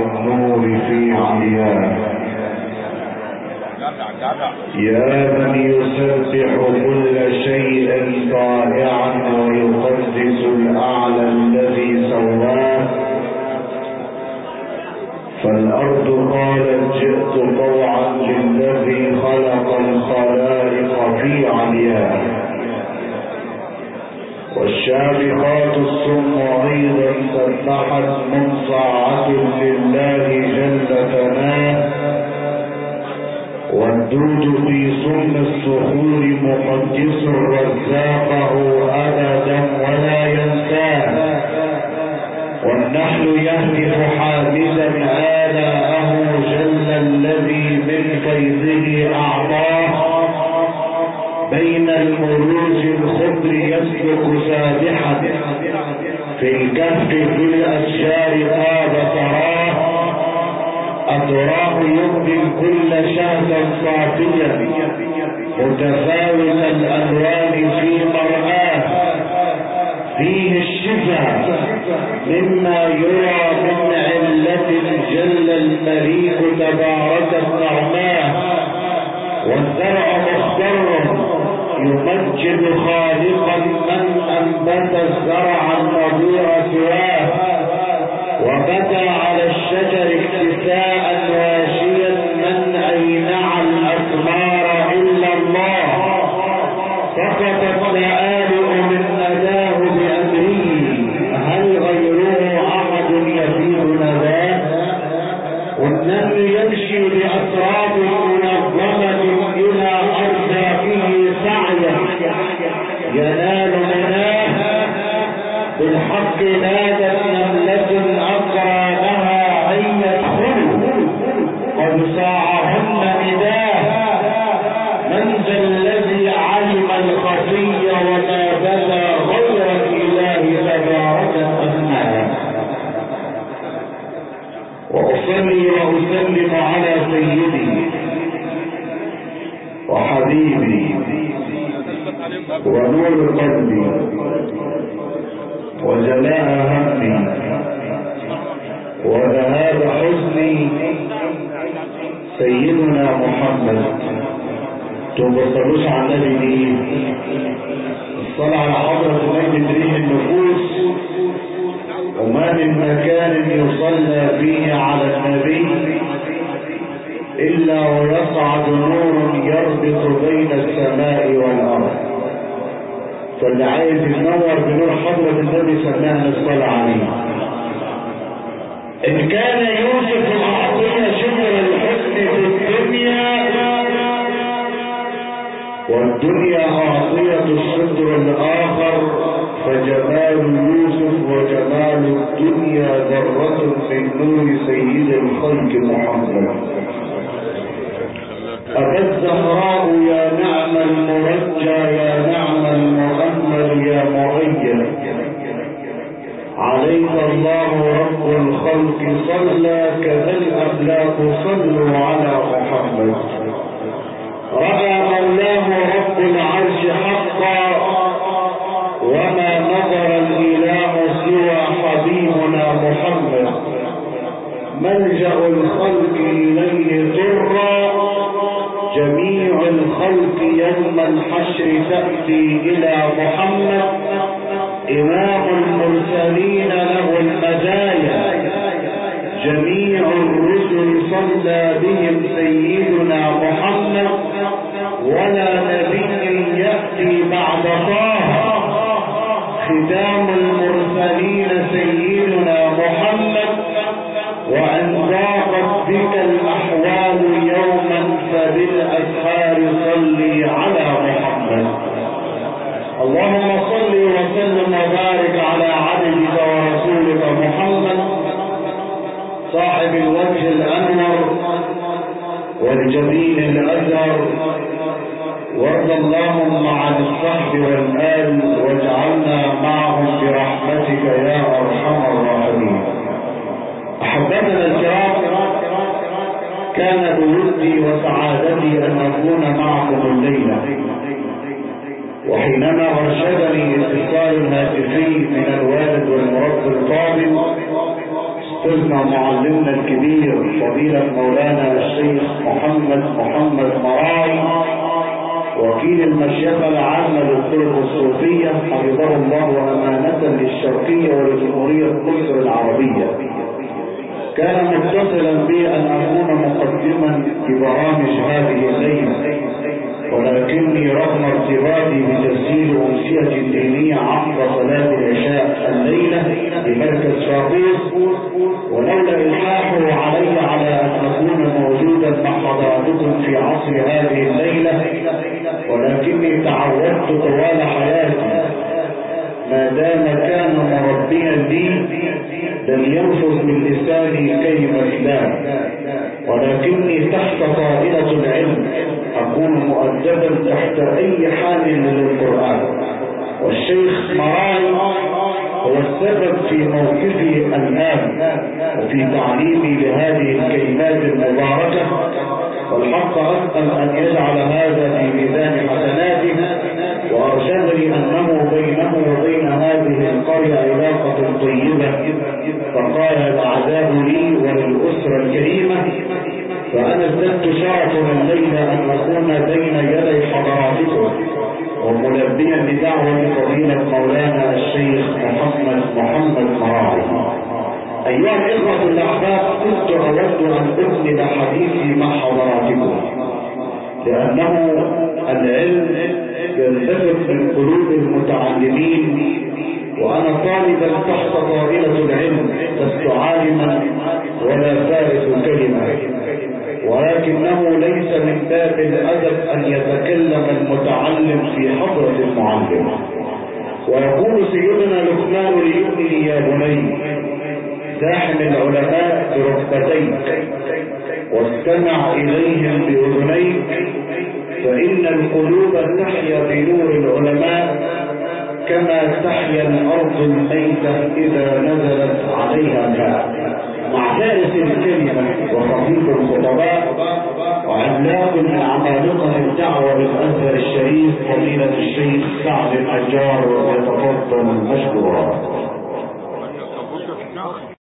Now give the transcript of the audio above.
النور في علياه. يا من يسبح كل شيء طائعا ويقدس الأعلى الذي سواه، فالأرض قالت جئت طوعا للذي خلق الخلائق في علياه، والشامخات الصم أيضا سبحت منصاعة لله جل ثناه، والدود في صم الصخور مقدس رزاقه أبدا ولا ينساه، والنحل يهتف حامدا آلاءه جل الذي من فيضه أعطاه، بين المروج الخضر يسلك سابحا، في الكهف في الأشجار طاب ثراه، أتراه يبدي كل شهدا صافيا متفاوت الألوان في مرآه، فيه الشفاء مما يرى من علة جل المليك تباركت نعماه، والزرع مخضر يمجد خالقا من أنبت الزرع النظير سواه، وبدا على الشجر اكتفاء واشيا من أينع الأثمار إلا الله، سقطت لآلئ من نداه بأمره، هل غيره أحد يفيد نداه؟ والنمل يمشي بأسراب منظمة إلى أرزاقه سعيا، ينال مناه بالحق، نادت نملة أقرى لها أن يدخلوا، قد صاعهن نداه، من ذا الذي علم الخفي وما بدا غير الإله تبارك أسماه. وأصلي وأسلم على سيدي وحبيبي ونور قلبي وجلاء همي وذهاب حزني سيدنا محمد. تبصلوش على النبي دي الصلاة على حضرة المجد تريح النفوس، وما من مكان يصلى فيه على النبي إلا ويصعد نور يربط بين السماء والأرض. فاللي عايز يتنور بنور حضرة النبي سماها الصلاة عليه. إن كان يوسف أعطي شجر الحسن في الدنيا، والدنيا أعطية الشجر الآخر، فجمال يوسف وجمال الدنيا ذرة من نور سيد الخلق محمد. أبا الزهراء يا نعم المرجى، يا نعم المؤمل، يا مؤيد، عليك الله رب الخلق صلى، كذا الأخلاق صلوا على محمد. رأى مولاه رب العرش حقا، وما نظر الإله سوى حبيبنا محمد. ملجأ الخلق إليه طرا، جميع الخلق يوم الحشر تأتي إلى محمد. إمام المرسلين له المزايا، جميع الرسل صلى بهم سيدنا محمد، ولا نبي يأتي بعد طه. ختام المرسلين سيدنا محمد، وأن ضاقت بك الأحوال يوما فبالأسحار صلي على محمد. اللهم صل وسلم وبارك على عبدك ورسولك محمد صاحب الوجه الأنور والجبين الأزهر، وارض اللهم عن الصحب والآل، واجعلنا معهم برحمتك يا أرحم الراحمين. أحبتنا الكرام، كان بودي وسعادتي أن أكون معكم الليلة، وحينما أرشدني اتصال هاتفي من الوالد والمربي الفاضل أستاذنا معلمنا الكبير فضيلة مولانا الشيخ محمد مراعي وكيل المشيخة العامة للطرق الصوفية حفظه الله أمانة للشرقية ولجمهورية مصر العربية. كان متصلا بي أن أكون مقدما لبرامج هذه الليلة، ولكني رغم ارتباطي بتسجيل أمسية دينية عقب صلاة العشاء الليلة بمركز فاقوس، ولولا إلحاحه علي على أن أكون موجودا مع حضراتكم في عصر هذه الليلة، ولكني تعودت طوال حياتي ما دام كان مربيا لي لم ينفذ من لساني كلمة لا، ولكني تحت طائلة العلم أكون مؤدبا تحت أي حامل للقرآن. والشيخ مراعي هو السبب في موقفي الآن وفي تعليمي لهذه الكلمات المباركة، والحق أسأل أن يجعل هذا في ميزان حسناته، وأرشدني أنه بينه وبين هذه القرية علاقة طيبة، فقال العذاب لي وللأسرة الكريمة. فأنا ازددت شرفا الليلة أن أكون بين يدي حضراتكم وملبيا لدعوة فضيلة مولانا الشيخ محمد مراعي. أيها الإخوة الأحباب، كنت أود أن أكمل حديثي مع حضراتكم، لأنه العلم ينبثق من قلوب المتعلمين، وأنا طالبا تحت طائلة العلم لست عالما ولا فارس كلمة، ولكنه ليس من باب الأدب أن يتكلم المتعلم في حضرة المعلم. ويقول سيدنا لقمان لابنه يا بني زاحم العلماء بركبتيك واستمع إليهم بأذنيك، فإن القلوب تحيا بنور العلماء كما تحيا الأرض الميتة إذا نزلت عليها ماء. مع فارس الكلمة وخطيب الخطباء وعملاق من عمالقة الدعوة بالأزهر الشريف فضيلة الشيخ سعد النجار، يتفضل مشكورا.